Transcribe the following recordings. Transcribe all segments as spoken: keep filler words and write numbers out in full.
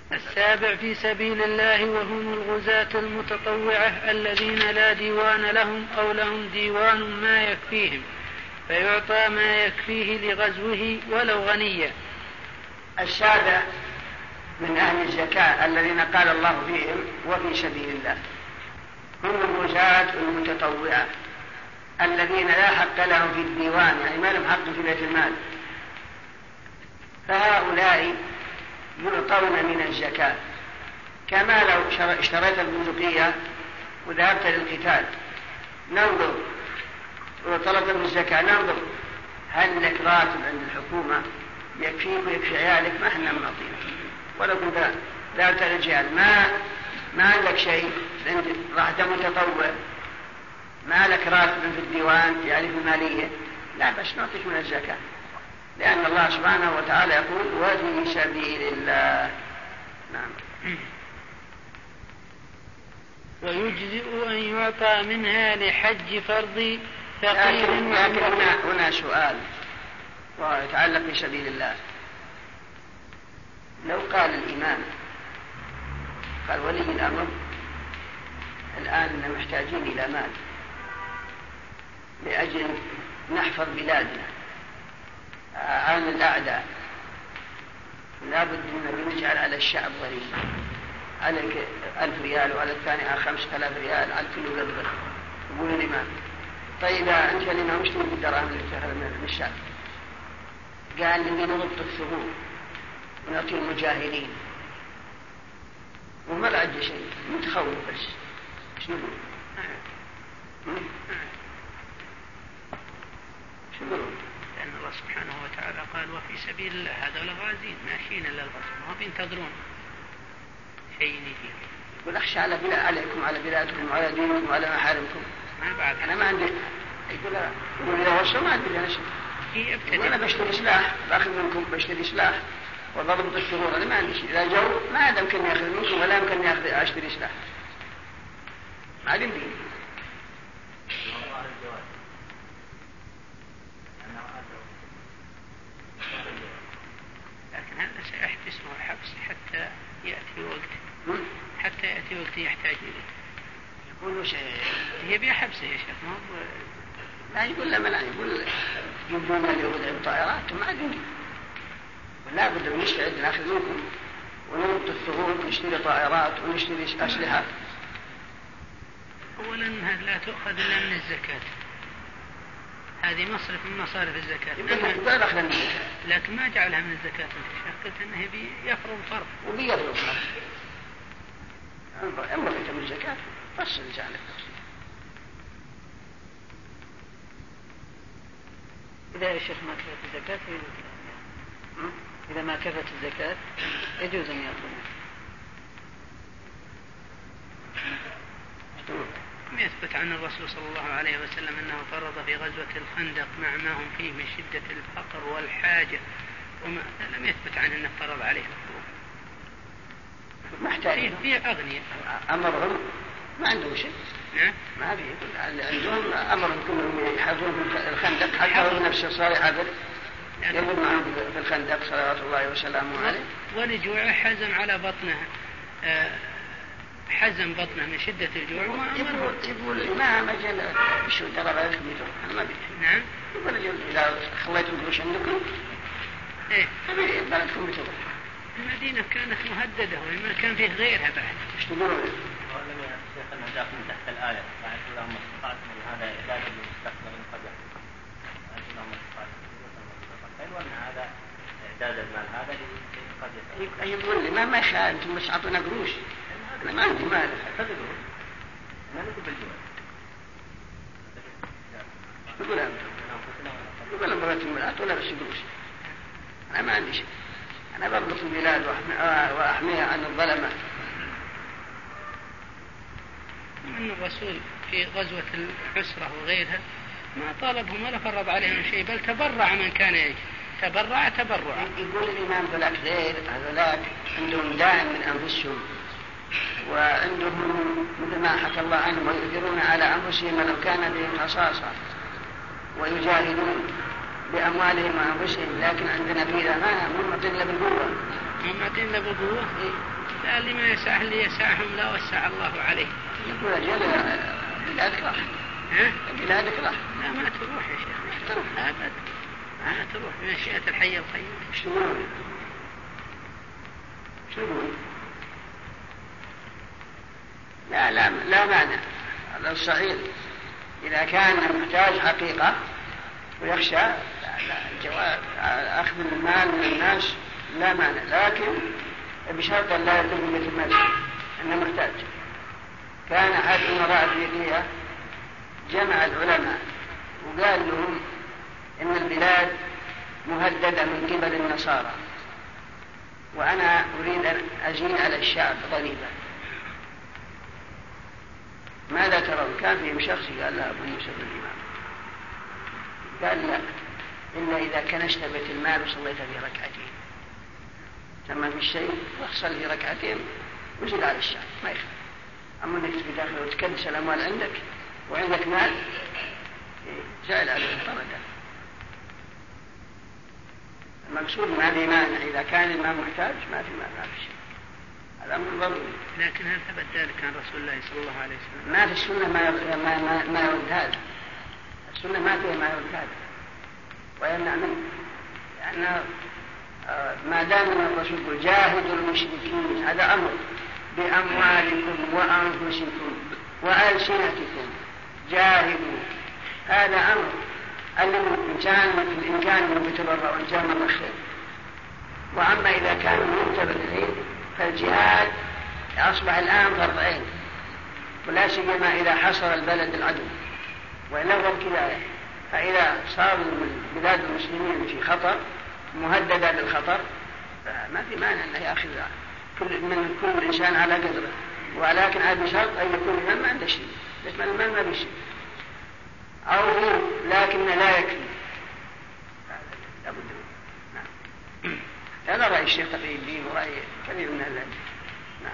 السابع في سبيل الله وهم الغزاة المتطوعة الذين لا ديوان لهم أو لهم ديوان ما يكفيهم فيعطى ما يكفيه لغزوه ولو غنيا. السابع من أهل الزكاة الذين قال الله فيهم وفي سبيل الله هم الغزاة المتطوعة الذين لا حق لهم في الديوان، يعني ما لهم حق في بيت المال، فهؤلاء يعطون من الزكاة كما لو اشتريت البندقية وذهبت للقتال ننظر وطلبت من الزكاة ننظر هل لك راتب عند الحكومة يكفيك ويكفي عيالك؟ ما احنا مناطينك. ولو كنت ذهبت للجهال ما ما عندك شيء راح متطوع ما لك راتب في الديوان يعني في المالية، لا بس نعطيك من الزكاة، لأن الله سبحانه وتعالى يقول وفي سبيل الله. نعم. ويجزئ أن يعطى منها لحج فرض فقير. لكن, لكن هنا, هنا سؤال ويتعلق بسبيل الله. لو قال الإمام قال ولي الأمر الآن محتاجين إلى مال لأجل نحفظ بلادنا عن الأعداء، لابد من نجعل على الشعب ضريبة، عليك ألف ريال وعلى الثاني على خمسة آلاف ريال على كل قبضة. يقول الإمام طيب أنت لنا مش تريد الدراهم من الشعب؟ قال لي نضبط الثغور ونعطي المجاهرين وما لعد شيء متخوف بس. شنو شنو لأن الله سبحانه وتعالى قال وفي سبيل الله هذا الغازين ماشيين إلا الغزو ما بينتظرون شيء يجي. يقول أخشى على بلاد عليكم على بلادكم وعلى دينكم وعلى محارمكم. ما بعد أنا ما عندي. يقول يقول إذا وصل ما عندي أنا شيء. وأنا بشتري سلاح باخذ منكم بشتري سلاح وضربت الثغور أنا ما عندي شيء. إذا جو ما عاد يمكن يأخذ منكم ولا يمكن يأخذ أشتري سلاح. ما عاد يمكن. لكن هذا سيحبس وحبس حتى يأتي وقت حتى يأتي وقت يحتاج إليه. يقول شيء هي بيها حبسه يا شيخ ما هو لا يقول لما لا يقول يبدون اليهود الطائرات ما عاد يمكن. لا بد من نستعد ناخذ منكم ونربط الثغور ونشتري طائرات ونشتري أسلحة. أولا هذه لا تؤخذ إلا من الزكاة، هذه مصرف من مصارف الزكاة لكن ما جعلها من الزكاة. أنت قلت أنه بيفرض فرض وبيفرض فرض أما أنت من الزكاة فصل جعلك تفصيل. إذا يا شيخ ما كفت الزكاة إذا ما كفت الزكاة يجوز أن يأخذها. يثبت عن الرسول صلى الله عليه وسلم أنه فرض في غزوة الخندق مع ما هم فيه من شدة الفقر والحاجة وما لم يثبت عنه أنه فرض عليه محتاج فيه أغنياء أمرهم ما عندهم شيء. نعم ما في عندهم أمرهم كلهم يحفظون في الخندق حتى هو نفسه صار يحفظ يقول معهم في الخندق صلوات الله وسلامه عليه. ولجوعه حزم على بطنه حزم بطنه من شدة الجوع وما أمره. يقول الإمام أجل شو ترى بالكم يدور أنا ما بيحب. نعم يقول إذا خليتم قروش عندكم إيه بلدكم بتضر. المدينة كانت مهددة وما كان فيه غيرها بعد. إيش تقولون؟ ولم يا شيخ أنه جاء من تحت الآية بعد اللهم استطعتم هذا إعداد للمستقبل قبل بعد اللهم استطعتم وأن هذا إعداد المال هذا قد يقول لي ما ما يخالف أنتم بس عطونا قروش أنا ما عندي مال. خذوا ما نقول بالجوع. يقول أنا يقول أنا مرات المرات ولا بس قروش أنا ما عندي شيء. أنا بضبط البلاد وأحميها عن الظلمة. من الرسول في غزوة الحسرة وغيرها ما طالبهم ولا فرض عليهم شيء بل تبرع من كان يجي تبرع تبرع. يقول الإمام ذلك غير هذولاك عندهم دائم من أنفسهم وعندهم مثل ما حكى الله عنهم ويؤثرون على أنفسهم لو كان بهم خصاصة ويجاهدون بأموالهم وأنفسهم لكن عندنا فيها ما هم معطين إلا بالقوة. هم معطين إلا بالقوة لا اللي ما يسعه اللي يسعهم لا وسع الله عليه. يقول أجل بلادك راح. ها؟ بلادك راح. لا ما تروح يا شيخ. تروح أبد. ما تروح بمشيئة الحي القيوم. شنو؟ شنو؟ لا لا لا مانع. هذا الصحيح إذا كان محتاج حقيقة ويخشى الجواب أخذ المال من الناس لا مانع، لكن بشرط أن لا يكون مثل المال أنه محتاج. كان أحد أمراء أفريقيا جمع العلماء وقال لهم إن البلاد مهددة من قبل النصارى وأنا أريد أن أزين على الشعب ضريبة، ماذا ترون؟ كان فيهم شخص قال لا أبو موسى الإمام قال لا إلا إذا كنست بيت المال وصليت في ركعتين ثم في الشيء واحصل في ركعتين وزد على الشعب ما يخالف. أما أنك تبي داخل وتكدس الأموال عندك وعندك مال زائل عليه الطردة. المقصود ما في مانع إذا كان المال محتاج ما في مانع في شيء، هذا أمر ضروري. لكن هل ثبت ذلك عن رسول الله صلى الله عليه وسلم؟ ما في السنة ما ما ما, ما يرد هذا. السنة ما فيها ما يرد هذا ويمنع منه، لأن ما دام الرسول جاهدوا المشركين هذا أمر بأموالكم وأنفسكم وألسنتكم جاهدوا، هذا أمر الإنسان الإمكان يتبرع وإنسان من الخير. وأما إذا كانوا متبرعين فالجهاد أصبح الآن فرض عين، ولا سيما إذا حصر البلد العدو وإلا هو الكفاية. فإذا صاروا بلاد المسلمين في خطر مهددة بالخطر ما في مانع أن يأخذ كل من كل إنسان على قدره، ولكن هذا بشرط أن يكون المال ما عنده شيء، لكن المال ما بشيء أو فيه لكن لا يكفي. نعم. هذا رأي الشيخ تقي الدين ورأي كثير من العلماء. نعم.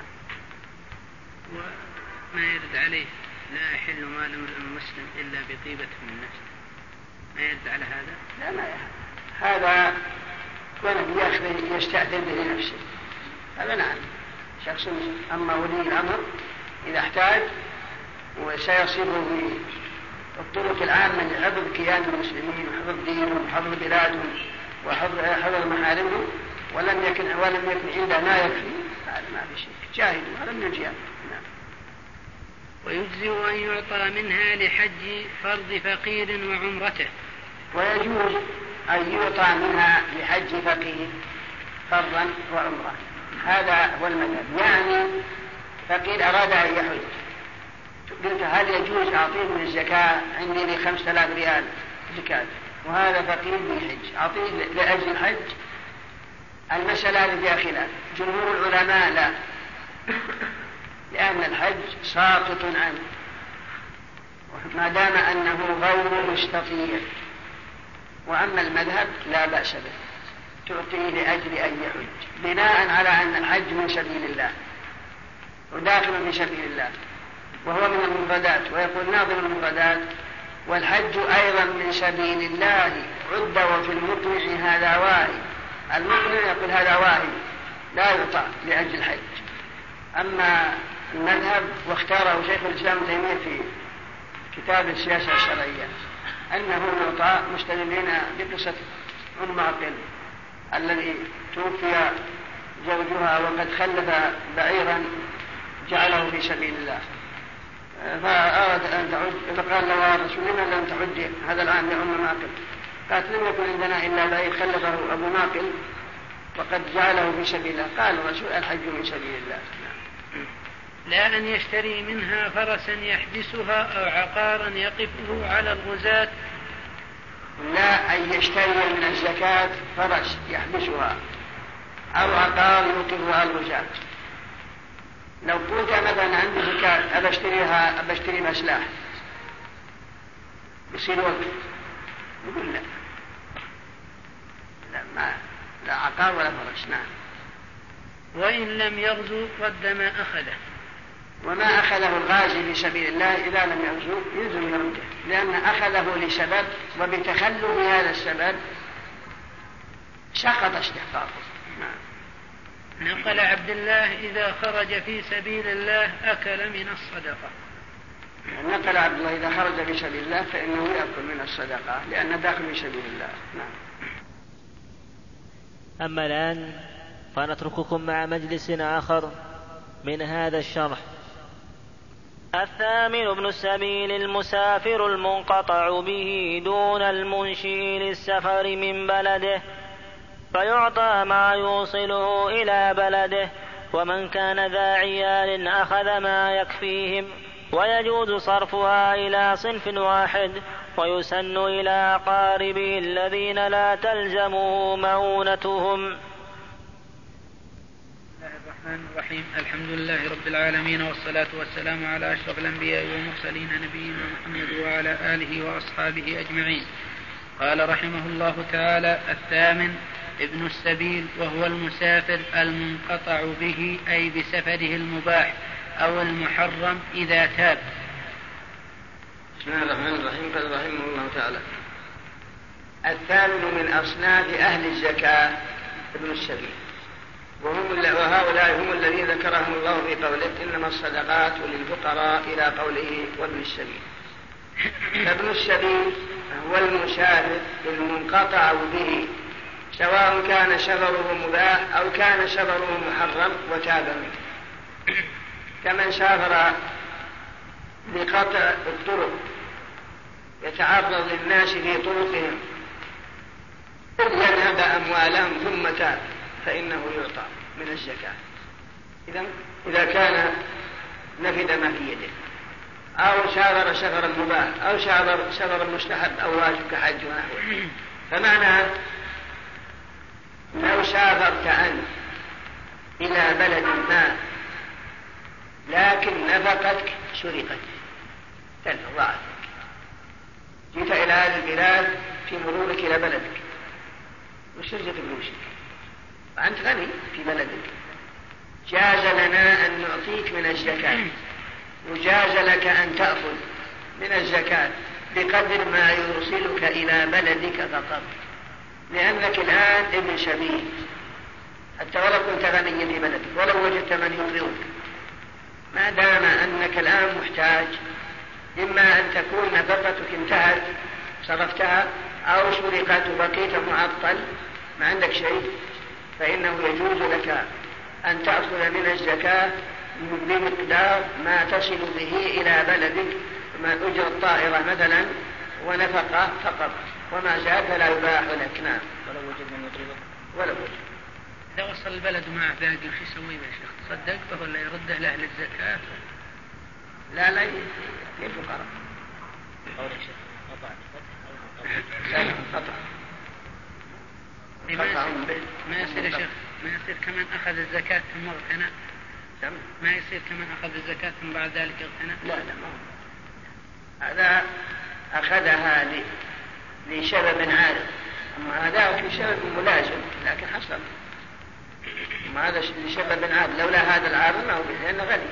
وما يرد عليه لا يحل مال المسلم إلا بطيبة من نفسه، ما يرد على هذا؟ لا ما يحل. هذا كونه يأخذ يستأذن به لنفسه هذا نعم شخص. أما ولي الأمر إذا احتاج وسيصيبه بالطرق العامة لحفظ كيان المسلمين وحفظ دينهم وحفظ بلادهم وحفظ محارمهم ولم يكن ولم يكن عنده ما يكفي هذا ما في شيء، جاهد هذا من الجهاد. نعم. ويجزئ أن يعطى منها لحج فرض فقير وعمرته. ويجوز أن يعطى منها لحج فقير فرضا وعمرة، هذا هو المذهب. يعني فقير أراد أن يحج قلت هل يجوز أعطيه من الزكاة؟ عندي لي خمسة آلاف ريال زكاة وهذا فقير بالحج أعطيه لأجل الحج. المسألة هذه فيها خلاف، جمهور العلماء لا، لأن الحج ساقط عنه ما دام أنه غير مستطيع. وأما المذهب لا بأس به، تعطيه لأجل أن يحج بناء على أن الحج من سبيل الله وداخل من سبيل الله وهو من المفردات. ويقول ناظم المفردات والحج أيضا من سبيل الله عد وفي المقنع هذا واهي. المقنع يقول هذا واهي لا يعطى لأجل الحج. أما المذهب واختاره شيخ الإسلام ابن تيمية في كتاب السياسة الشرعية أنه يعطى مستدلين بقصة أم عقل الذي توفي زوجها وقد خلف بعيرا جعله في سبيل الله فأراد أن تعد، فقال له يا رسول الله لم تعد هذا العام لأم معقل؟ قالت لم يكن عندنا إلا بعير خلفه أبو معقل وقد جعله في سبيل الله. قال الرسول الحج من سبيل الله. لا أن يشتري منها فرسا يحبسها أو عقارا يقفه على الغزاة. لا أن يشتري من الزكاة فرس يحبسها أو عقار يوقفها على الغزاة. لو قلت مثلا عندي زكاة أبشتريها أبشتري مسلاح يصير وقف، يقول لا لا ما لا عقار ولا فرس. نعم. وإن لم يغزو رد ما أخذه. وما أخذه الغازي في سبيل الله إذا لم يغزو يلزم يرده، لأن أخذه لسبب وبتخلف هذا السبب سقط استحقاقه. نعم. نقل عبد الله إذا خرج في سبيل الله أكل من الصدقة. نقل عبد الله إذا خرج في سبيل الله فإنه يأكل من الصدقة لأنه داخل في سبيل الله. نعم. أما الآن فنترككم مع مجلس آخر من هذا الشرح. الثامن ابن السبيل المسافر المنقطع به دون المنشئ للسفر من بلده فيعطى ما يوصله إلى بلده، ومن كان ذا عيال أخذ ما يكفيهم، ويجوز صرفها إلى صنف واحد، ويسن إلى أقاربه الذين لا تلزمه مؤونتهم. الرحمن الرحيم. الحمد لله رب العالمين، والصلاة والسلام على أشرف الأنبياء والمرسلين نبينا محمد وعلى آله وأصحابه أجمعين. قال رحمه الله تعالى: الثامن ابن السبيل، وهو المسافر المنقطع به أي بسفره المباح أو المحرم إذا تاب. بسم الله الرحمن الرحيم. قال رحمه الله تعالى: الثامن من أصناف أهل الزكاة ابن السبيل، وهم وهؤلاء هم الذين ذكرهم الله في قوله: إنما الصدقات للفقراء، إلى قوله: وابن السبيل. فابن السبيل هو المسافر المنقطع به، سواء كان سفره مباح أو كان سفره محرم وتاب منه، كمن سافر لقطع الطرق يتعرض للناس في طرقهم يذهب أموالهم ثم تاب فإنه يعطى من الزكاة. إذا إذا كان نفد ما في يده، أو سافر سفرا مباح أو سافر سفرا مستحب أو واجب كحج ونحوه. فمعنى لو سافرت أنت إلى بلد ما لكن نفقتك سرقت ضاعت، جئت إلى هذه البلاد في مرورك إلى بلدك وسرقت فلوسك وأنت غني في بلدك، جاز لنا أن نعطيك من الزكاة، وجاز لك أن تأخذ من الزكاة بقدر ما يوصلك إلى بلدك فقط، لأنك الآن ابن سبيل، حتى ولو كنت غنيا في بلدك ولو وجدت من يقرضك، ما دام أنك الآن محتاج، إما أن تكون نفقتك انتهت صرفتها أو سرقت وبقيت معطل ما عندك شيء، فإنه يجوز لك أن تأخذ من الزكاة بمقدار ما تصل به إلى بلدك، ما أجر الطائرة مثلا ونفقة فقط، وما زاد فلا يباح لك. نعم. ولو وجد من يقرضه ولو وجد. إذا وصل البلد معه باقي وش يسوي يا شيخ؟ تصدقته ولا يرده لأهل الزكاة؟ لا لا للفقراء. قول يا شيخ قطع قطع ما يصير يا شيخ، ما يصير كمان أخذ الزكاة ثم اغتنى، ما يصير كمان أخذ الزكاة ثم بعد ذلك اغتنى. لا لا ما هذا أخذها لسبب عارض، أما هذا في سبب ملازم لكن حصل، أما هذا لسبب عارض، لولا هذا العارض ما هو لأنه غني.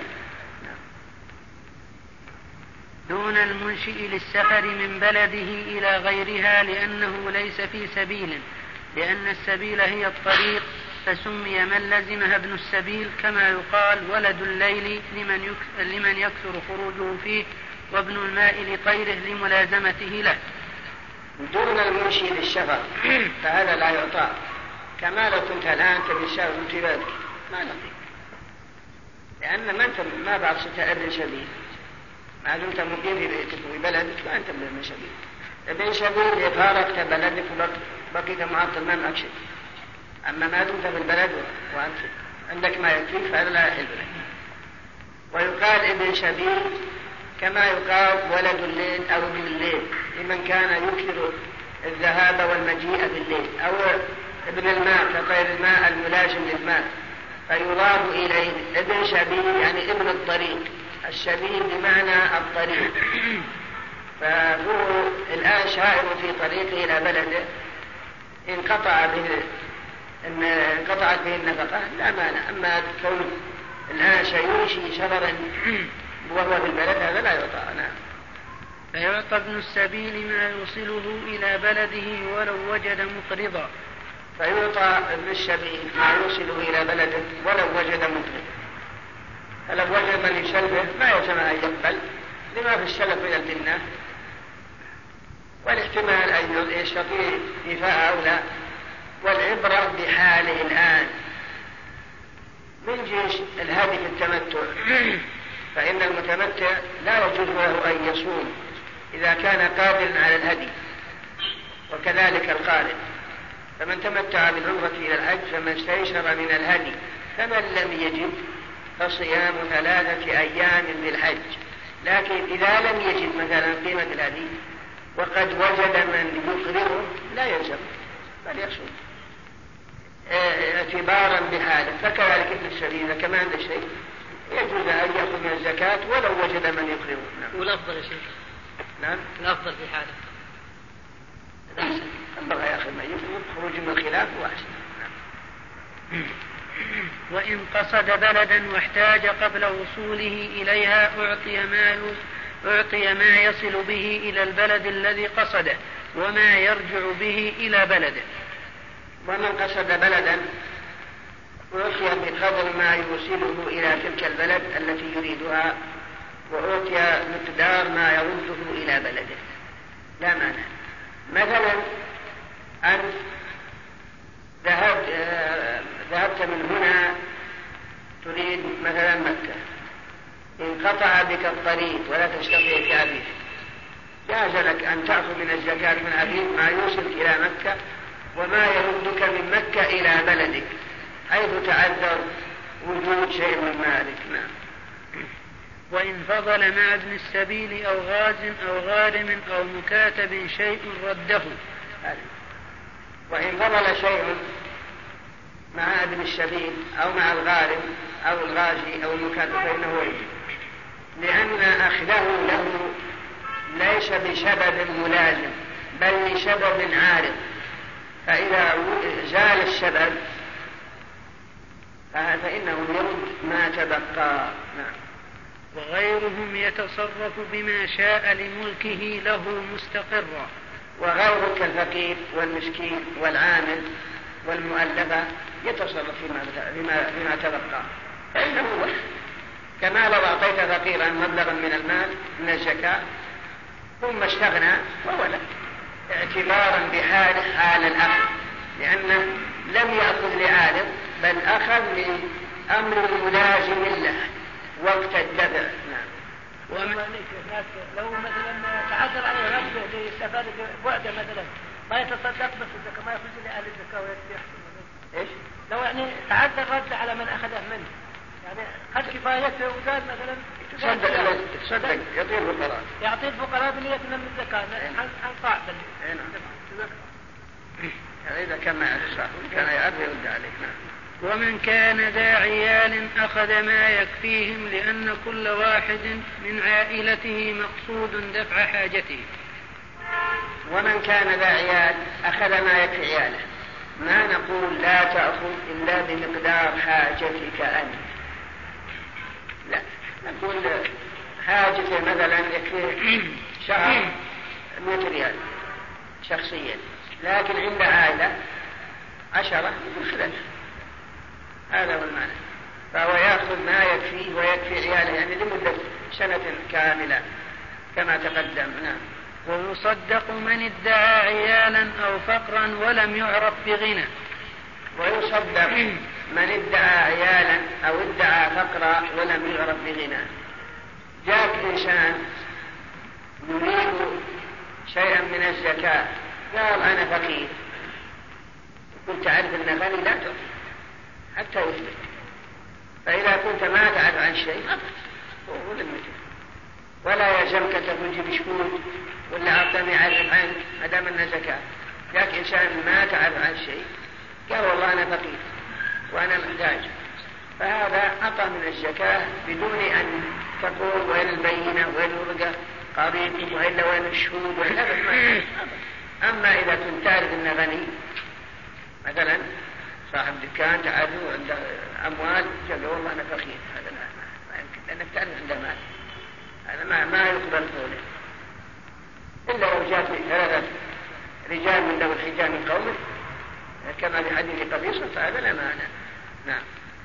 دون المنشئ للسفر من بلده إلى غيرها لأنه ليس في سبيل، لأن السبيل هي الطريق، فسمي من لزمها ابن السبيل، كما يقال ولد الليل لمن لمن يكثر خروجه فيه، وابن الماء لطيره لملازمته له. دون المنشئ للسفر فهذا لا يعطى، كما لو كنت الآن تبي السفر في بلدك ما نعطيك، لأن ما أنت ما بعد ستة ابن سبيل، ما دمت مقيم في بيتك في بلدك فأنت ابن سبيل. ابن سبيل فارقت بلدك وبقيت معطل ما معك شيء، أما ما دمت في البلد وأنت عندك ما يكفيك فهذا لا يحل لك. ويقال ابن سبيل كما يقال ولد الليل أو ابن الليل لمن كان يكثر الذهاب والمجيء بالليل، أو ابن الماء كطير الماء الملازم للماء، فيضاف إليه ابن سبيل يعني ابن الطريق، السبيل بمعنى الطريق. فهو الآن شائر في طريقه إلى بلده، انقطع به إن انقطعت به النفقة لا مانع، أما كون الآن سيمشي سفرا وهو في البلد هذا لا يعطى. نعم. فيعطى ابن السبيل ما يوصله إلى بلده ولو وجد مقرضا، فيعطى ابن السبيل ما يوصله إلى بلده ولو وجد مطلب، فلو وجد من يسلفه ما يلزم أن يقبل لما في السلف من الجنة، والاحتمال أن يستطيع إيفاء أو لا، والعبرة بحاله الآن. من جنس الهدي في التمتع، فإن المتمتع لا يجوز له أن يصوم إذا كان قادرا على الهدي، وكذلك القارئ. فمن تمتع بالعمرة إلى الحج فما استيسر من الهدي، فمن لم يجد فصيام ثلاثة أيام للحج. لكن إذا لم يجد مثلا قيمة الهدي وقد وجد من يقرره لا يلزم بل يصوم اعتبارا بحاله. فكذلك ابن السبيل إذا كما عنده شيء يجوز أن يأخذ من الزكاة ولو وجد من يقرره. نعم. والأفضل يا شيخ؟ نعم. الأفضل في حاله الأحسن الله يأخذ ما يقرر، خروج من الخلاف وأحسن. نعم. وإن قصد بلدا واحتاج قبل وصوله إليها أعطي ما أعطي ما يصل به إلى البلد الذي قصده وما يرجع به إلى بلده. ومن قصد بلدا أعطي بقدر ما يوصله إلى تلك البلد التي يريدها، وأعطي مقدار ما يرده إلى بلده لا مانع. مثلا أنت ذهبت ذهبت من هنا تريد مثلا مكة، انقطع بك الطريق ولا تستطيع التعبير، جاز لك أن تأخذ من الزكاة من عبيد ما يوصل إلى مكة وما يردك من مكة إلى بلدك حيث تعذر وجود شيء من مالك. نعم. وإن فضل مع ابن السبيل أو غاز أو غارم أو مكاتب شيء رده. وإن فضل شيء مع ابن السبيل أو مع الغارم أو الغازي أو المكاتب فإنه يجب، لأن أخذه له ليس بسبب ملازم بل لسبب عارض، فإذا زال السبب فإنه يرد ما تبقى. نعم. وغيرهم يتصرف بما شاء لملكه له مستقرا. وغيرك الفقير والمسكين والعامل والمؤلفة يتصرف فيما, فيما تبقى، فإنه وحد. كما لو أعطيت فقيرا مبلغا من المال من الزكاة ثم استغنى وهو له، اعتبارا بحاله حال الأخذ، لأنه لم يأخذ لعارض بل أخذ من أمر ملازم له وقت الدفع. نعم. وما لو مثلا تعذر عليه ربه للسفر بعده مثلا ما يتصدق بس الزكاة ما يخرج لأهل الزكاة ويحصل إيش؟ لو يعني تعذر رد على من أخذه منه يعني قد كفايته وزاد مثلا تصدق تصدق يعطي الفقراء يعطي الفقراء بنية من الزكاة حنطاع بل يعني إذا كان ما يعرف كان يعرف يرد عليه. نعم. ومن كان ذا عيال أخذ ما يكفيهم لأن كل واحد من عائلته مقصود دفع حاجته. ومن كان ذا عيال أخذ ما يكفي عياله، ما نقول لا تأخذ إلا بمقدار حاجتك أنت، لا نقول حاجته مثلا يكفي شهر مئة ريال شخصيا، لكن عند عائلة عشرة يدخلها، هذا هو المعنى. فهو يأخذ ما يكفيه ويكفي عياله يعني لمدة سنة كاملة كما تقدم. نعم. ويصدق من ادعى عيالا أو فقرا ولم يعرف بغنى. ويصدق من ادعى عيالا أو ادعى فقرا ولم يعرف بغنى. جاءك إنسان يريد شيئا من الزكاة قال أنا فقير، كنت تعرف أن غني لا تعرف حتى يثبت، فإذا كنت ما تعرف عن شيء ولا يلزمك تقول جيب شكوت ولا أعطني عرف عنك ما دام أنها زكاة. جاءك إنسان ما تعرف عن شيء قال والله أنا فقير وأنا محتاج، فهذا أعطى من الزكاة بدون أن تقول وين البينة وين الورقة قريب وإلا وين الشهود وإلا ما. أما إذا كنت تعرف أنه غني مثلا صاحب دكان تعرفه عنده أموال قال والله أنا فقير، هذا ما يمكن لأنك تعرف عنده مال، هذا ما ما يقبل قوله إلا لو جاءت ثلاثة رجال من ذوي الحجاب من قومه كما في حديث قبيصة فهذا لا مانع. نعم.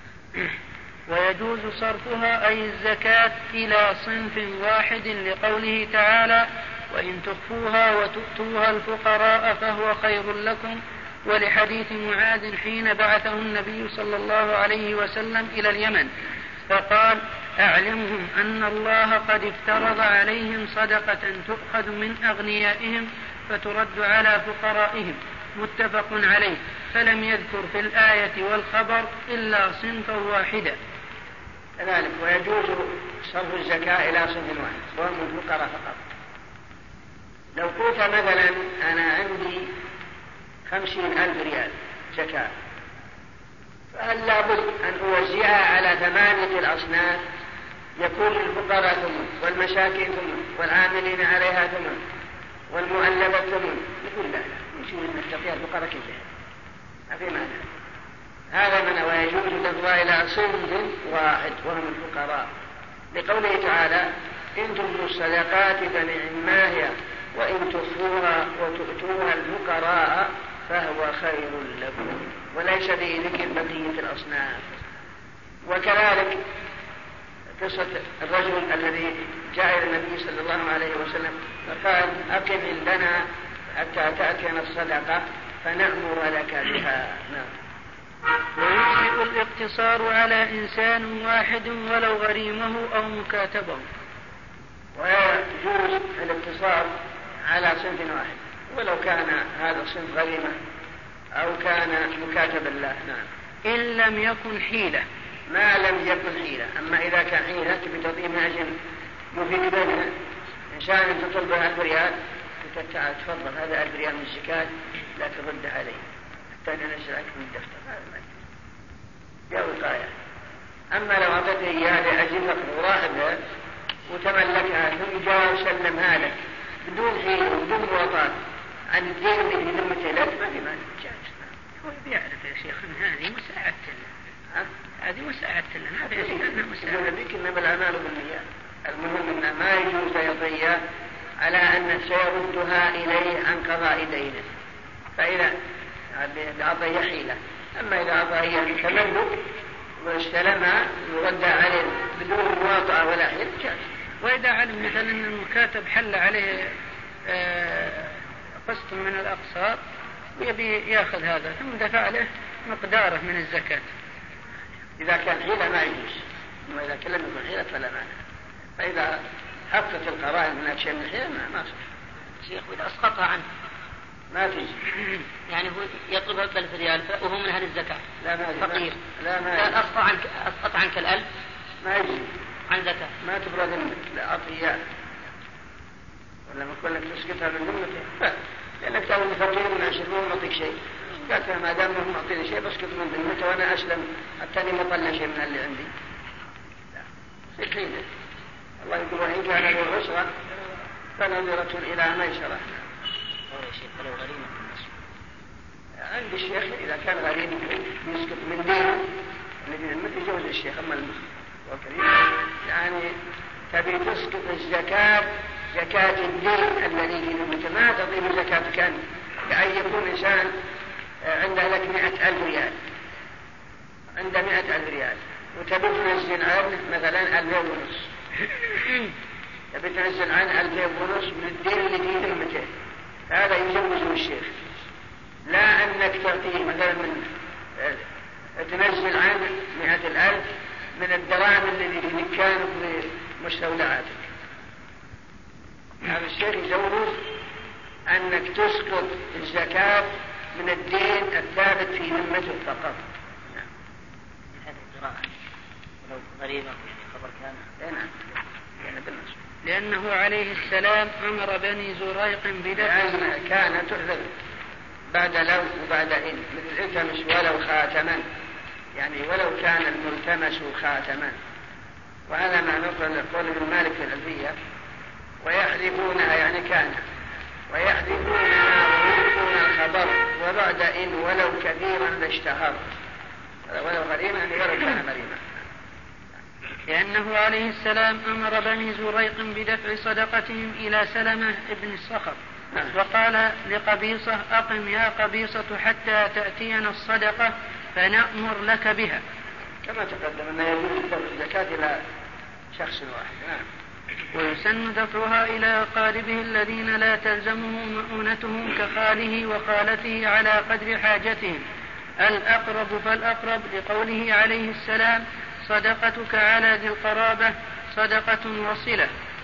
ويجوز صرفها أي الزكاة إلى صنف واحد لقوله تعالى وإن تخفوها وتؤتوها الفقراء فهو خير لكم، ولحديث معاذ حين بعثه النبي صلى الله عليه وسلم إلى اليمن فقال أعلمهم أن الله قد افترض عليهم صدقة تؤخذ من أغنيائهم فترد على فقرائهم، متفق عليه، فلم يذكر في الآية والخبر إلا صنفا واحدا. كذلك ويجوز صرف الزكاة إلى صنف واحد وهم الفقراء فقط. لو قلت مثلا أنا عندي خمسين ألف ريال زكاة، فهل لابد أن أوزعها على ثمانية الأصناف، يكون للفقراء ثمن والمساكين ثمن والعاملين عليها ثمن والمؤلفة ثمن؟ يقول لا لا نشوف أن نستطيع الفقراء كلها، ما في معنى. هذا من ويجوز دفعها إلى صنف واحد وهم الفقراء، لقوله تعالى إن تبدوا الصدقات فنعما هي وإن تخفوها وتؤتوها الفقراء فهو خير لكم، وليس في ذكر بقية الأصناف. وكذلك قصة الرجل الذي جاء إلى النبي صلى الله عليه وسلم فقال أقم عندنا حتى تأتينا الصدقة فنأمر لك بها. نعم. ويجزئ الاقتصار على إنسان واحد ولو غريمه أو مكاتبه. ويجوز الاقتصار على صنف واحد ولو كان هذا الصنف غريمة أو كان مكاتبا له. نعم. إن لم يكن حيلة، ما لم يكن حيلة. أما إذا كان حيلة تبي تعطيه أجل يفيد بينها، إنسان تطلب ألف ريال تعال تفضل هذا ألف ريال من الزكاة لا ترد عليه حتى ننزل عنك من الدفتر، هذا ما يا وقاية. أما لو أعطيته إياه لأجل فقر وراهبها وتملكها ثم جاء وسلم هذا بدون حيلة وبدون مواطنة عن الدين اللي في ذمته لا ما في مانع. هو بيعرف يا شيخ أن هذه مساعدة له، هذه مساعدة له، هذا يسألنا مساعدة. ذلك إنما الأعمال بالنيات. المهم أن ما يجوز يطيع على أن سيردها إليه عن قضاء دينه، فإذا أعطي حيلة. أما إذا أعطي تملك واستلمها يرد عليه بدون مواطأة ولا حيلة جاز. وإذا علم مثلا أن المكاتب حل عليه قسط من الأقساط ويبي يأخذ هذا ثم دفع له مقداره من الزكاة، إذا كان حيلة ما يجوز. أما إذا كان لم يكن حيلة فلا مانع. فإذا حققت القرائن من شيء من الحيلة ما صح. شيخ وإذا أسقطها عنه ما تجي، يعني هو يطلب ألف ريال وهو من أهل الزكاة لا ما فقير، لا ما أسقط عنك أسقط عنك الألف ما يجي عن زكاة، ما تبرد منك لا أعطيه ولما أقول لك تسقطها من ذمته، لأنك تقول فقير من عشرين ما أعطيك شيء. قالت ما دام هم أعطيني شيء بسقط من ذمته وأنا أسلم حتى أني ما طلع شيء من اللي عندي. لا في حينه الله يقول وإن كان له عسرة فنظرة إلى ميسرة. ولو غريمة عند الشيخ إذا كان غريم يسقط من دينه الذي مثل جوز الشيخ. أما المسلم يعني تبي تسقط الزكاة زكاة الدين الذي في ذمته، ما تضيف زكاة كان بأن يكون إنسان عنده لك مئة ألف ريال، عنده مئة ألف ريال وتبي تنزل عنه مثلا ألفين ونص، تبي تنزل عنه ألفين ونص من الدين اللي في ذمته، هذا يجوزه الشيخ. لا أنك تعطيه مثلا من تنزل عنه مئة الألف من الدراهم الذي في مكانك لمستودعاتك. هذا الشيخ يجوز أنك تسقط الزكاة من الدين الثابت في ذمته فقط. نعم. هذه القراءة ولو غريبة يعني خبر كان نعم يعني بالنسبة لأنه عليه السلام أمر بني زريق بدفع كان تحذف بعد لو وبعد إن، مثل التمس ولو خاتما، يعني ولو كان الملتمس خاتما. وهذا ما نقل قول ابن مالك في الألفية ويحذفونها يعني كان ويحذفونها ويلقون الخبر وبعد إن ولو كثيرا لاشتهر، ولو غريما يعني ولو كان مريما. لأنه عليه السلام أمر بني زريق بدفع صدقتهم إلى سلمة ابن الصخر وقال لقبيصة أقم يا قبيصة حتى تأتينا الصدقة فنأمر لك بها، كما تقدم أن يجوز دفع الزكاة إلى شخص واحد. نعم. ويسن دفعها إلى أقاربه الذين لا تلزمه مؤونتهم كخاله وخالته على قدر حاجتهم، الأقرب فالأقرب، لقوله عليه السلام صدقتك على ذي القرابة صدقة وصلة.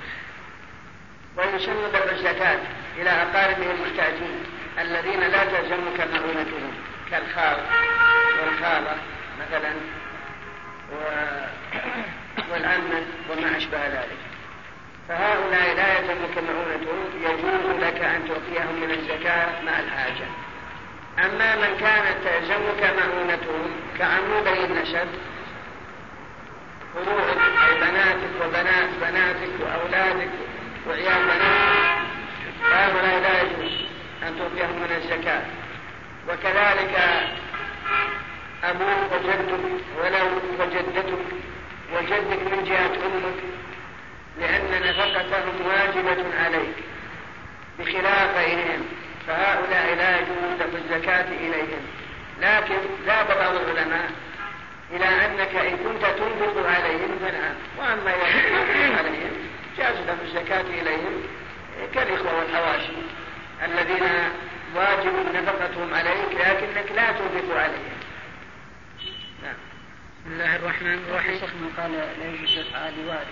ويسن دفع الزكاة إلى أقاربه المحتاجين الذين لا تلزمك مؤونتهم كالخال والخالة مثلا والعمة وما أشبه ذلك، فهؤلاء لا يلزمك مؤونتهم، يجوز لك أن تعطيهم من الزكاة مع الحاجة. أما من كانت تلزمك مؤونتهم كعمودي النسب فروعك أي بناتك وبنات بناتك وأولادك وعيال بناتك، فهؤلاء لا يجوز أن تعطيهم من الزكاة. وكذلك أبوك وجدك ولو وجدتك وجدك من جهة أمك، لأن نفقتهم واجبة عليك بخلاف غيرهم، فهؤلاء لا يجوز دفع الزكاة إليهم. لكن ذهب بعض العلماء إلى أنك إن كنت تنفق عليهم فنعم، وأما إذا كنت تنفق عليهم جاز دفع الزكاة إليهم كالإخوة والحواشي الذين واجب نفقتهم عليك لكنك لا تنفق عليهم. نعم. بسم الله الرحمن الرحيم. قال لا يجوز دفع لوالد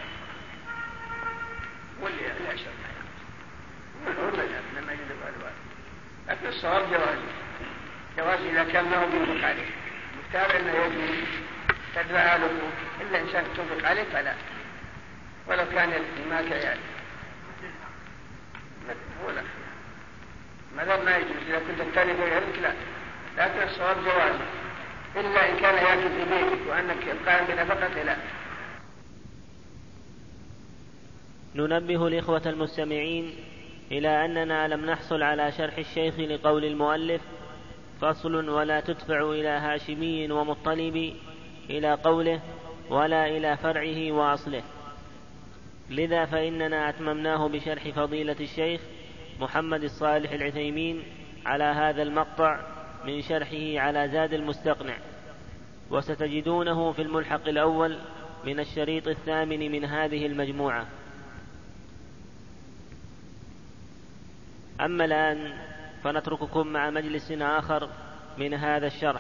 واللي لا شر ما لما يجوز دفع لوالد، لكن الصواب جواز جواز إذا كان له ينفق عليه، مختار أنه يجوز تدفع له إلا إنسان تنفق عليه فلا، ولو كان معك عيال هو لا ماذا ما يجوز إذا كنت تتالي بيهلك لا، لكن الصواب جواز إلا إن كان يأكل في بيتك وأنك قائم بنفقته لا. ننبه الإخوة المستمعين إلى أننا لم نحصل على شرح الشيخ لقول المؤلف فصل ولا تدفع إلى هاشمي ومطلب إلى قوله ولا إلى فرعه وأصله، لذا فإننا أتممناه بشرح فضيلة الشيخ محمد الصالح العثيمين على هذا المقطع من شرحه على زاد المستقنع، وستجدونه في الملحق الأول من الشريط الثامن من هذه المجموعة. أما الآن فنترككم مع مجلس آخر من هذا الشرح.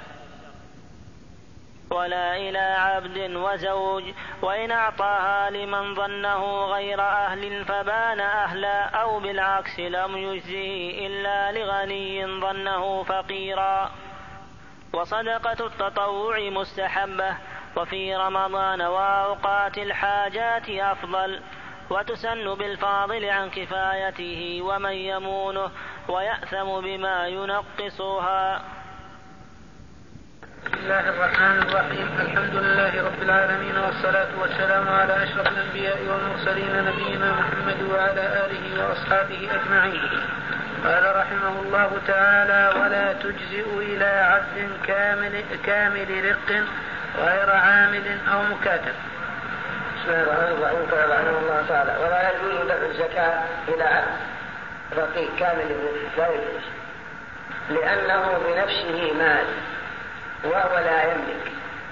ولا إلى عبد وزوج وإن أعطاها لمن ظنه غير أهل فبان أهلا، أو بالعكس لم يجزه إلا لغني ظنه فقيرا. وصدقة التطوع مستحبة، وفي رمضان وأوقات الحاجات أفضل، وتسن بالفاضل عن كفايته ومن يمونه ويأثم بما ينقصها. بسم الله الرحمن الرحيم. الحمد لله رب العالمين، والصلاة والسلام على أشرف الأنبياء والمرسلين نبينا محمد وعلى آله وأصحابه أجمعين. قال رحمه الله تعالى: ولا تجزئ إلى عبد كامل, كامل رق غير عامل أو مكاتب. بسم الله الرحمن الرحيم. قال رحمه الله تعالى: ولا يجوز دفع الزكاة إلى عبد رقيق كامل الرق، لا يجوز، لأنه بنفسه مال وهو لا يملك،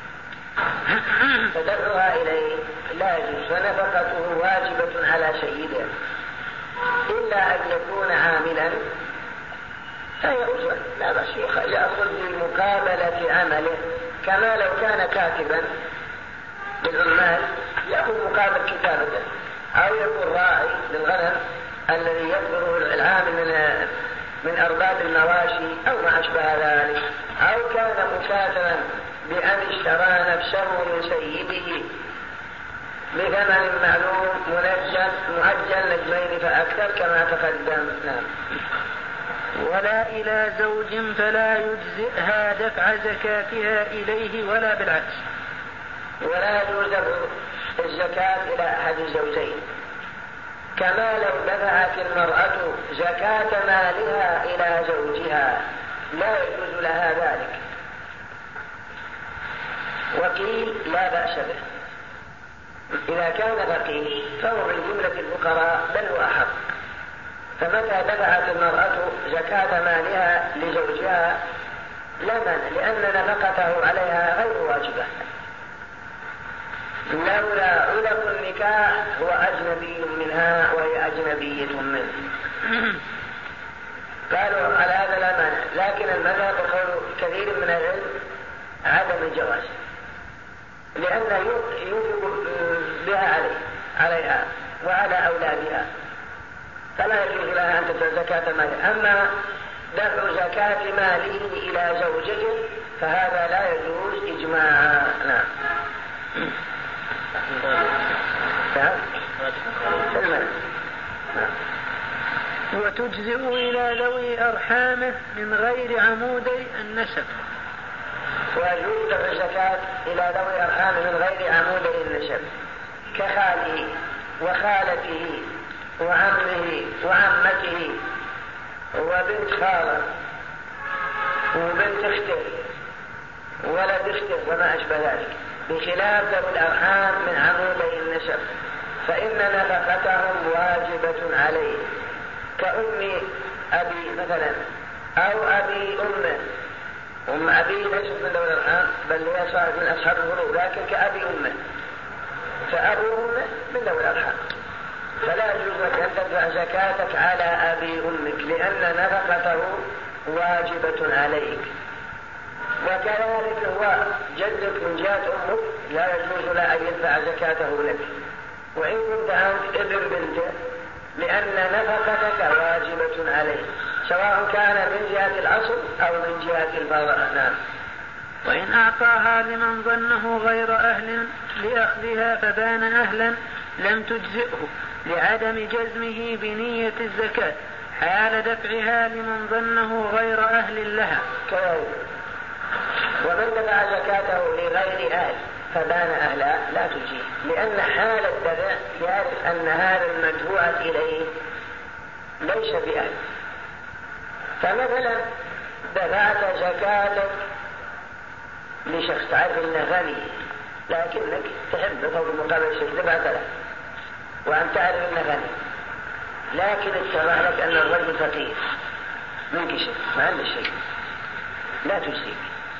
فدفعها إليه لا يجوز، فنفقته واجبة على سيده، إلا أن يكون عاملا فيأخذ لا بس يأخذ بمقابلة عمله، كما لو كان كاتبا بالعمال يأخذ مقابل كتابته، أو يكون راعي للغنم الذي يكبره العامل من من أرباب المواشي أو ما أشبه ذلك، أو كان مكاتبا بأن اشترى نفسه من سيده بثمن معلوم منجم معجل نجمين فأكثر كما تقدم. نعم. ولا إلى زوج فلا يجزئها دفع زكاتها إليه ولا بالعكس. ولا يجوز دفع الزكاة إلى أحد الزوجين، كما لو دفعت المرأة زكاة مالها إلى زوجها لا يجوز لها ذلك، وقيل لا بأس به إذا كان فقير فهو من جملة الفقراء بل هو أحق، فمتى دفعت المرأة زكاة مالها لزوجها لا مانع، لأن نفقته عليها غير واجبة. لولا علق النكاح هو أجنبي منها وهي أجنبية منه. قالوا على هذا لا مانع، لكن المذهب قول كثير من العلم عدم الجواز، لأنه يوجب بها عليه عليها وعلى أولادها، فلا يجوز لها أن تدفع زكاة ماله. أما دفع زكاة ماله إلى زوجته فهذا لا يجوز إجماعا. نعم. وتجزئ إلى ذوي أرحامه من غير عمودي النسب. ويجوز دفع الزكاة إلى ذوي أرحامه من غير عمودي النسب كخاله وخالته وعمه وعمته وبنت خاله وبنت اخته ولد اخته وما أشبه ذلك، بخلاف ذوي الأرحام من عمودي النسب فإن نفقتهم واجبة عليه، كأم أبي مثلا أو أبي أمه. أم أبي ليست من ذوي الأرحام بل هي صاحب من أصحاب الفروض، لكن كأبي أمه، فأبو أمه من ذوي الأرحام، فلا يجوز لك أن تدفع زكاتك على أبي أمك لأن نفقته واجبة عليك. وكذلك هو جدك من جهة أمك لا يجوز له أن يدفع زكاته لك وإن كنت أنت ابن بنته، لأن نفقتك واجبة عليه سواء كان من جهة الأصل أو من جهة البراءة. نعم. وإن أعطاها لمن ظنه غير أهل لأخذها فبان أهلا لم تجزئه لعدم جزمه بنية الزكاة حال دفعها لمن ظنه غير أهل لها. ومن دفع زكاته لغير أهل فبان أهلا لا تجزئه، لأن حال الدفع يعرف أن هذا المدفوع إليه ليس بأهل. فمثلا دفعت زكاتك لشخص تعرف انه غني لكنك تحب فوق مقابل شيء دفعت له وأن تعرف انه غني، لكن اتضح لك ان الرجل فقير منك شيء ما عنده شيء لا تجزيك،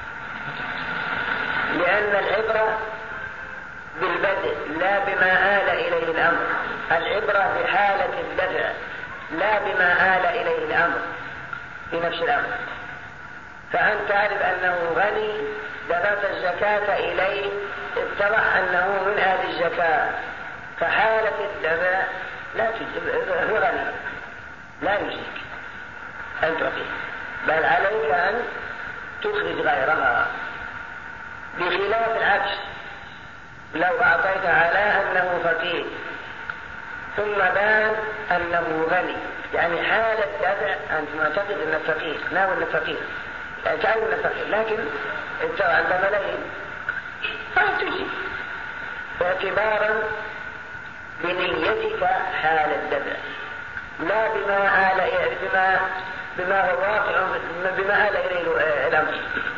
لأن العبرة بالبدء لا بما آل إليه الأمر، العبرة بحالة الدفع لا بما آل إليه الأمر في نفس الأمر. فأنت تعرف أنه غني دفعت الزكاة إليه اتضح أنه من أهل الزكاة، فحالة الدفع لا هو غني لا يجزيك أن تعطيه، بل عليك أن تخرج غيرها. بخلاف العكس لو أعطيت على أنه فقير ثم بان أنه غني، يعني حالة دفع أنت معتقد أنه فقير ناوي أنه فقير تعلم أنه فقير لكن انت عند ملايين فلا تجي، باعتبارا بنيتك حال الدفع لا بما آل بما بما هو واقع بما آل إليه الأمر.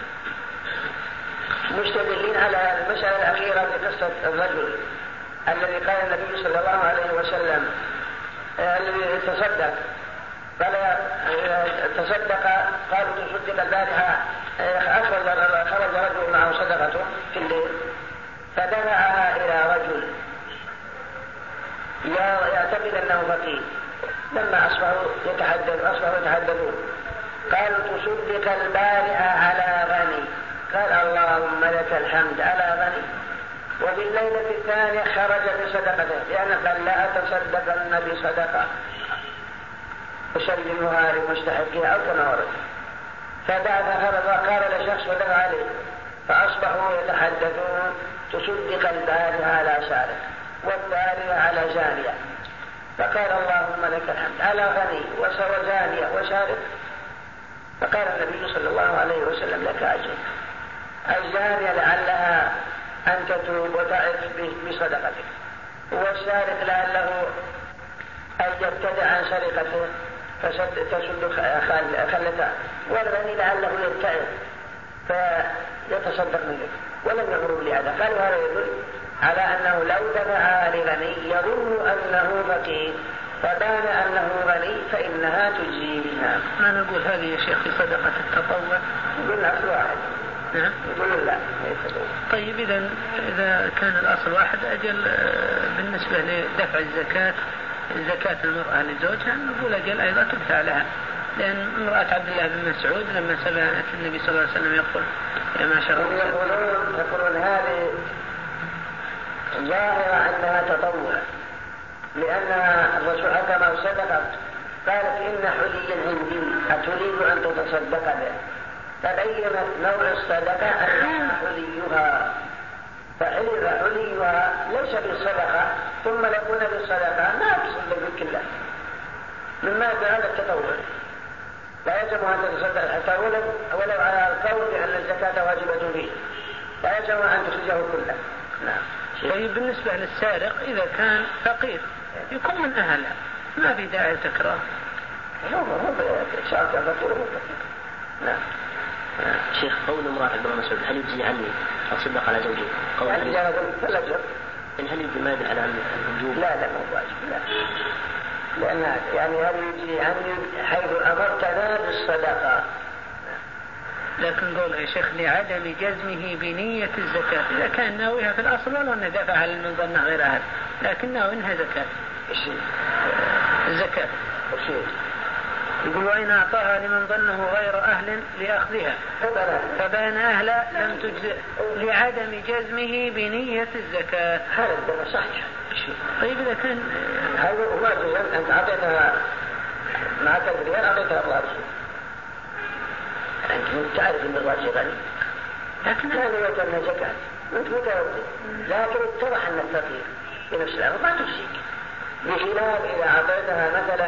مستدلين على المسألة الأخيرة في قصة الرجل الذي قال النبي صلى الله عليه وسلم الذي تصدق قال تصدق قالوا تصدق البارحة أخرج خرج رجل معه صدقته في الليل فدفعها إلى رجل يعتقد أنه فقير، لما أصبحوا يتحدث أصبحوا يتحدثون قالوا تصدق البارحة على غني، قال اللهم لك الحمد على غني. وفي الليلة الثانية خرج بصدقته لأنه قال لا أتصدقن بصدقة أسلمها لمستحقها أو كما ورد، فبعد خرج قال لشخص ودفع عليه فأصبحوا يتحدثون تصدق البارحة على سارق والبارحة على زانية، فقال اللهم لك الحمد على غني وزانية وسارق، فقال النبي صلى الله عليه وسلم لك أجر، الزانية لعلها أن تتوب وتعف بصدقتك، والسارق لعله أن يبتدع عن سرقته فتسد خلته، والغني لعله يبتعد فيتصدق منك ولم يغرب لهذا. قالوا هذا يدل على أنه لو دفع لغني يظن أنه فقير فبان أنه غني فإنها تجزيه. ما نقول هذه يا شيخ في صدقة التطوع؟ يقول الأصل واحد. نعم. يقول لا. طيب إذا إذا كان الأصل واحد أجل بالنسبة لدفع الزكاة زكاة المرأة لزوجها نقول أجل أيضا تدفع لها، لأن امرأة عبد الله بن مسعود لما سمعت النبي صلى الله عليه وسلم يقول يا معشر يقولون يقولون هذه ظاهرة أنها تطوع، لأن الرسول حكم صدقة قالت إن حليا عندي أتريد أن تتصدق به، فبينت نوع الصدقة أنها حليها، فحلي حليها ليس بالصدقة ثم لكون بالصدقة ما تصدق كلها، مما هذا التطوع لا يجب أن تتصدق حتى ولو, ولو على القول بأن الزكاة واجبة به لا يجب أن تخرجه كله. نعم. طيب بالنسبة للسارق إذا كان فقير يكون من أهلها ما في داعي تكرار. هو هو شاك فقير. نعم. شيخ قول امرأة عبد الله مسعود هل يجزي عني أصدق على زوجي؟ قول يعني هذا فلا جر. إن هل يجزي ما يدل على الوجوب؟ لا لا مو واجب لا. لأن يعني هل يجزي عني حيث أمرتنا بالصدقة. لكن قول يا شيخ لعدم جزمه بنية الزكاة إذا كان ناويها في الأصل ولا أن دفعها لمن ظن غير أهل، لكن ناوي إنها زكاة. الشيء الزكاة. الشيء. يقول وإن أعطاها لمن ظنه غير أهل لأخذها فبان أهلا لم تجزئ لعدم جزمه بنية الزكاة. هذا الدم صحيح. طيب إذا كان هذا هو جزم أنت أعطيتها مع تدريان أعطيتها الله رسول أنت تعرف أن الراجل غني لكن لا نويت أنها زكاة أنت متوجه لكن اتضح أن الفقير بنفس الأمر ما تفسيك بخلاف إذا أعطيتها مثلا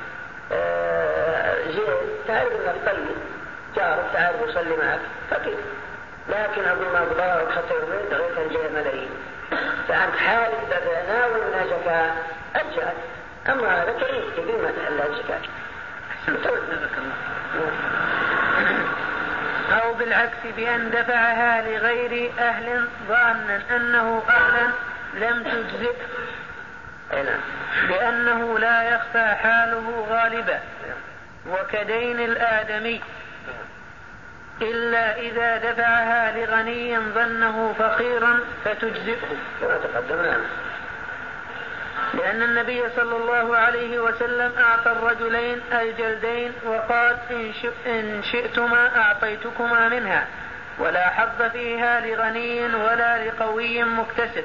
زين تعرف أنك طيب جارك تعرف يصلي معك فقير لكن أقول ما أقدر وخطر منه غير أن جاء ملايين فأنت حالي ناوي منها زكاة أرجعت أما هذا كريم كبير ما تحلها الزكاة. أو بالعكس بأن دفعها لغير أهل ظانا أنه أهلا لم تجزئ لأنه لا يخفى حاله غالبا وكدين الآدمي إلا إذا دفعها لغني ظنه فقيرا فتجزئه لأن النبي صلى الله عليه وسلم أعطى الرجلين الجلدين وقال إن شئتما أعطيتكما منها ولا حظ فيها لغني ولا لقوي مكتسب.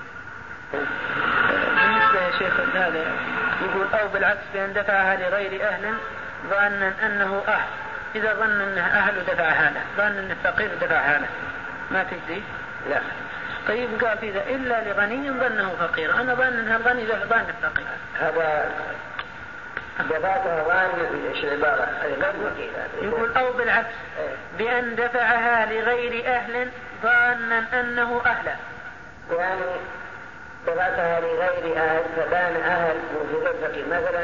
بالنسبة يا شيخ هذا يقول أو بالعكس بأن دفعها لغير أهل ظنا أنه أهل إذا ظن أنه أهل دفعها له ظن أنه فقير دفعها له ما تجزي؟ لا. طيب قال إذا إلا لغني ظنه فقير أنا ظن أنها الغني ظن الفقير هذا دفعتها ظن إيش العبارة يقول أو بالعكس بأن دفعها لغير أهل ظنا أنه أهل يعني دفعتها لغير أهل فبان أهل وفي الفقير مثلا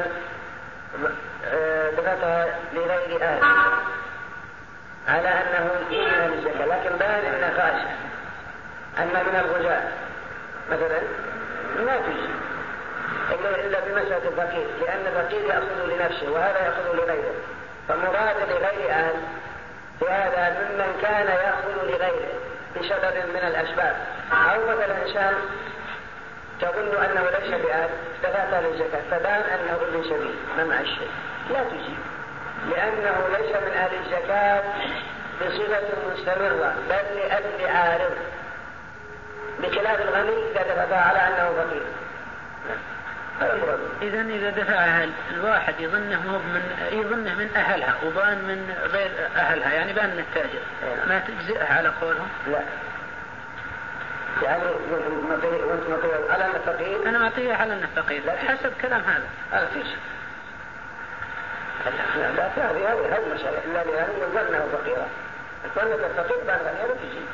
دفعتها لغير أهل على أنه من الزكاة لكن بان أنه خاشع أن من الغزاة مثلا ما تجي إلا بمسألة الفقير لأن الفقير يأخذ لنفسه وهذا يأخذ لغيره فمراد لغير أهل وهذا ممن كان يأخذ لغيره بسبب من الأسباب أو مثلا إنسان تظن أنه ليس بأهل دفعت للزكاة فبان أنه ابن سبيل ما مع الشيء لا تجي لأنه ليس من أهل الزكاة بصفة مستمرة بل لأجل عارض بخلاف الغني إذا دفعها على أنه فقير. إذا إذا دفعها الواحد يظنه من يظنه من أهلها وبان من غير أهلها يعني بان من التاجر ما تجزئها على قولهم؟ لا يعني وانت معطيه على أنه فقير أنا معطيه على أنه فقير حسب كلام هذا هذا فيش لا في هذه هذه المسألة إلا لأنه يظنه فقيرا الظن الفقير بان غني تجي.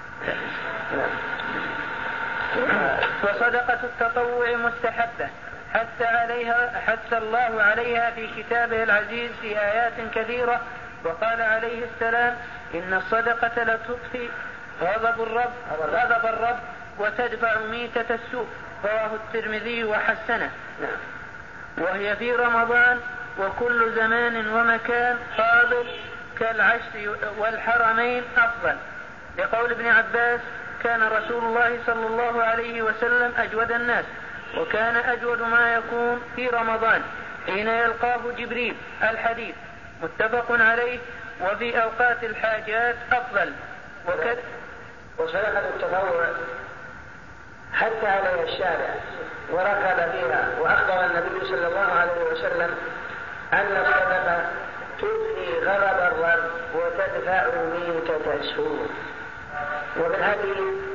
وصدقة التطوع مستحبة حتى عليها حتى الله عليها في كتابه العزيز في آيات كثيرة وقال عليه السلام إن الصدقة لتطفئ غضب الرب غضب الرب وتدفع ميتة السوء رواه الترمذي وحسنه. وهي في رمضان وكل زمان ومكان فاضل كالعشر والحرمين أفضل، لقول ابن عباس: كان رسول الله صلى الله عليه وسلم أجود الناس، وكان أجود ما يكون في رمضان حين يلقاه جبريل. الحديث متفق عليه. وفي أوقات الحاجات أفضل. وكد وصدقة التطوع حتى على الشارع وركب فيها، وأخبر النبي صلى الله عليه وسلم أن الصدقة تدفي غضب الرب وتدفع ميتة السوء. وبالحديث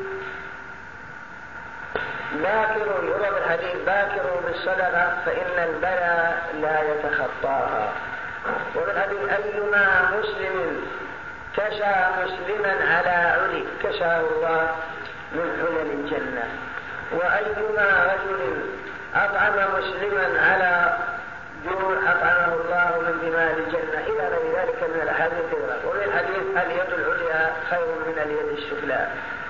باكروا يرى بالحديث باكروا بالصدقة فإن البلاء لا يتخطاها. وبالحديث أيما مسلم كسى مسلما على علي كساه الله من حلل الجنة، وأيما رجل أطعم مسلما على جوع أطعمه الله من دماء الجنة، إلى غير ذلك من الأحاديث الكثيرة. وفي الحديث اليد العليا خير من اليد السفلى.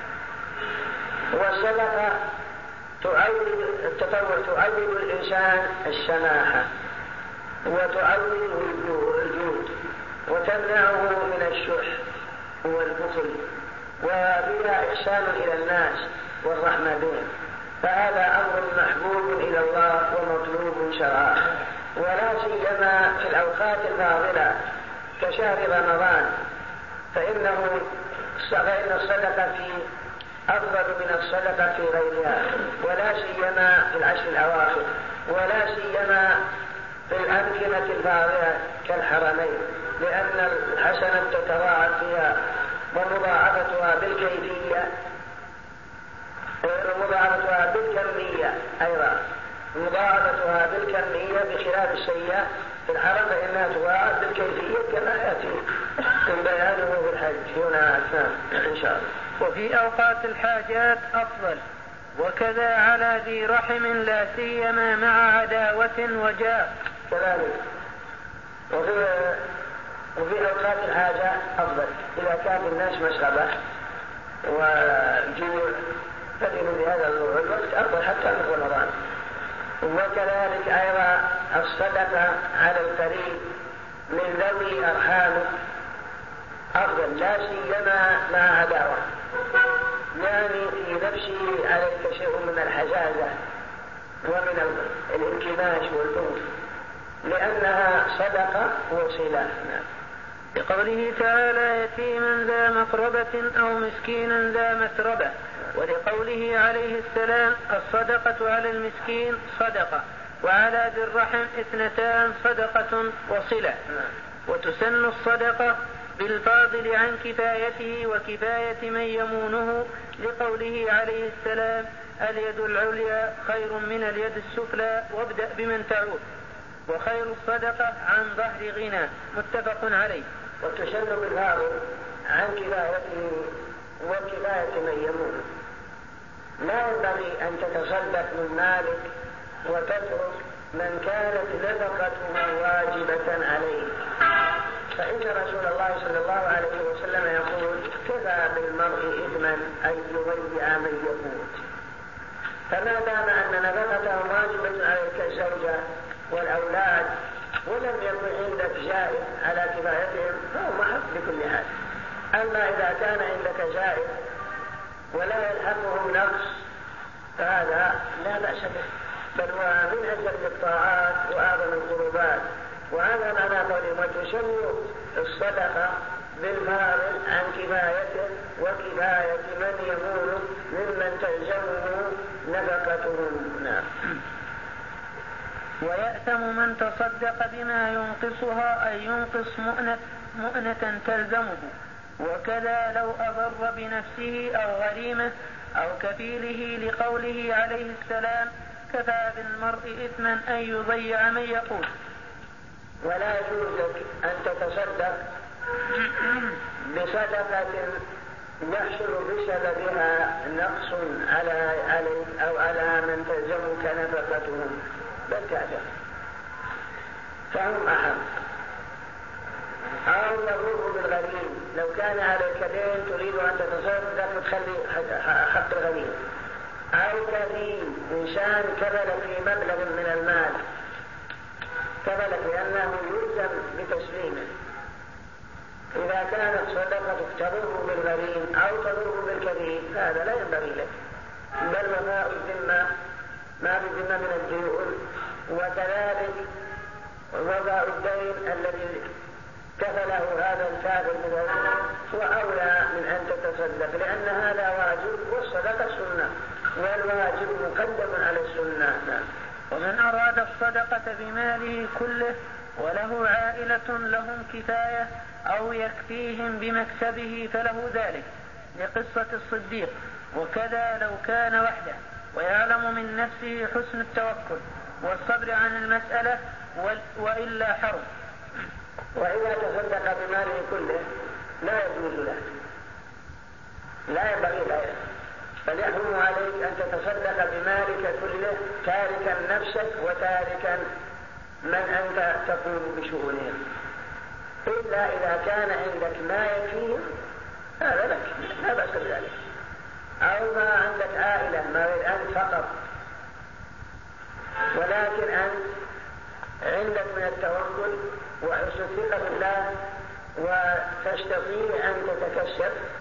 والصدقة تعود التطوع تعود الإنسان السماحة وتعود الجود وتمنعه من الشح والبخل، وبها إحسان إلى الناس والرحمة بهم، فهذا أمر محبوب إلى الله ومطلوب شرعا، ولا سيما في الأوقات الفاضلة كشهر رمضان، فإنه فإن الصدقة في أفضل من الصدقة في غيرها، ولا سيما في العشر الأواخر، ولا سيما في الأمكنة الفاضلة كالحرمين، لأن الحسنة تتضاعف فيها، ومضاعفتها بالكيفية ومضاعفتها بالكمية أيضا، مضاعفتها بالكمية بخلاف السيئة في الحرم فإنها تضاعف بالكيفية كما يأتي من بيانه في الحج هنا أثناء إن شاء الله. وفي أوقات الحاجات أفضل، وكذا على ذي رحم لا سيما مع عداوة وجاء كذلك. وفي, وفي أوقات الحاجة أفضل، إذا كان الناس مشغبة وجوع ففي مثل هذا الوقت أفضل حتى من رمضان. وكذلك أيضا الصدقة على القريب من ذوي أرحامه أفضل، لا سيما مع عداوة، يعني في نفسه عليك شيء من الحجازة ومن الانكماش والبغض، لأنها صدقة وصلة. لقوله تعالى: يتيما ذا مقربة أو مسكينا ذا متربة. ولقوله عليه السلام: الصدقة على المسكين صدقة، وعلى ذي الرحم اثنتان صدقة وصلة. وتسن الصدقة بالفاضل عن كفايته وكفاية من يمونه، لقوله عليه السلام: اليد العليا خير من اليد السفلى وابدأ بمن تعود. وخير الصدقة عن ظهر غنى. متفق عليه. وتسن بالفاضل عن كفايته وكفاية من يمونه. لا ينبغي أن تتصدق من مالك وتترك من كانت نفقته واجبة عليه، فإن رسول الله صلى الله عليه وسلم يقول: كفى بالمرء إثما أن يضيع من يموت. فما دام أن نفقته واجبة عليك الزوجة والأولاد ولم يكن عندك زائد على كفايتهم فهو محق بكل حال. أما إذا كان عندك زائد ولا يلحقهم نقص فهذا لا بأس به، بل هو من أجل الطاعات وأعظم القربات. وهذا معنى قوله: وتسن الصدقة بالفاضل عن كفايته وكفاية من يمونه ممن تلزمه نفقتهم. نعم. ويأثم من تصدق بما ينقصها أي ينقص مؤنة, مؤنة تلزمه. وكذا لو أضر بنفسه أو غريمه أو كفيله، لقوله عليه السلام: كفى بالمرء إثما أن يضيع من يقول. ولا يجوز لك أن تتصدق بصدقة يحصل بسببها نقص على عليك أو على من تلزمك نفقتهم، بل تعجب فهم أحق. أو يضر بالغريم، لو كان عليك دين تريد أن تتصدق وتخلي حق الغريم. أو كفيل، إنسان كفل في مبلغ من المال كفلك لأنه يلزم بتسليمه. إذا كانت صدقتك تضر بالغريم أو تضر بالكبير هذا لا ينبغي لك، بل وفاء الذمة ما بالذمة من الديون، وكذلك وفاء الدين الذي كفله هذا الكافر هو أولى من أن تتصدق، لأن هذا واجب والصدقة سنة، والواجب مقدم على السنة. ومن أراد الصدقة بماله كله وله عائلة لهم كفاية أو يكفيهم بمكسبه فله ذلك، لقصة الصديق. وكذا لو كان وحده ويعلم من نفسه حسن التوكل والصبر عن المسألة وإلا حرم. وإذا تصدق بماله كله لا يجوز له، لا ينبغي له، بل يحرم عليك أن تتصدق بمالك كله تاركا نفسك وتاركا من أنت تقوم بشؤونهم، إلا إذا كان عندك ما يكفيه هذا لك لا بأس بذلك، أو ما عندك عائلة ما أنت فقط، ولكن أنت عندك من التوكل وحسن الثقة بالله وتستطيع أن تتكسب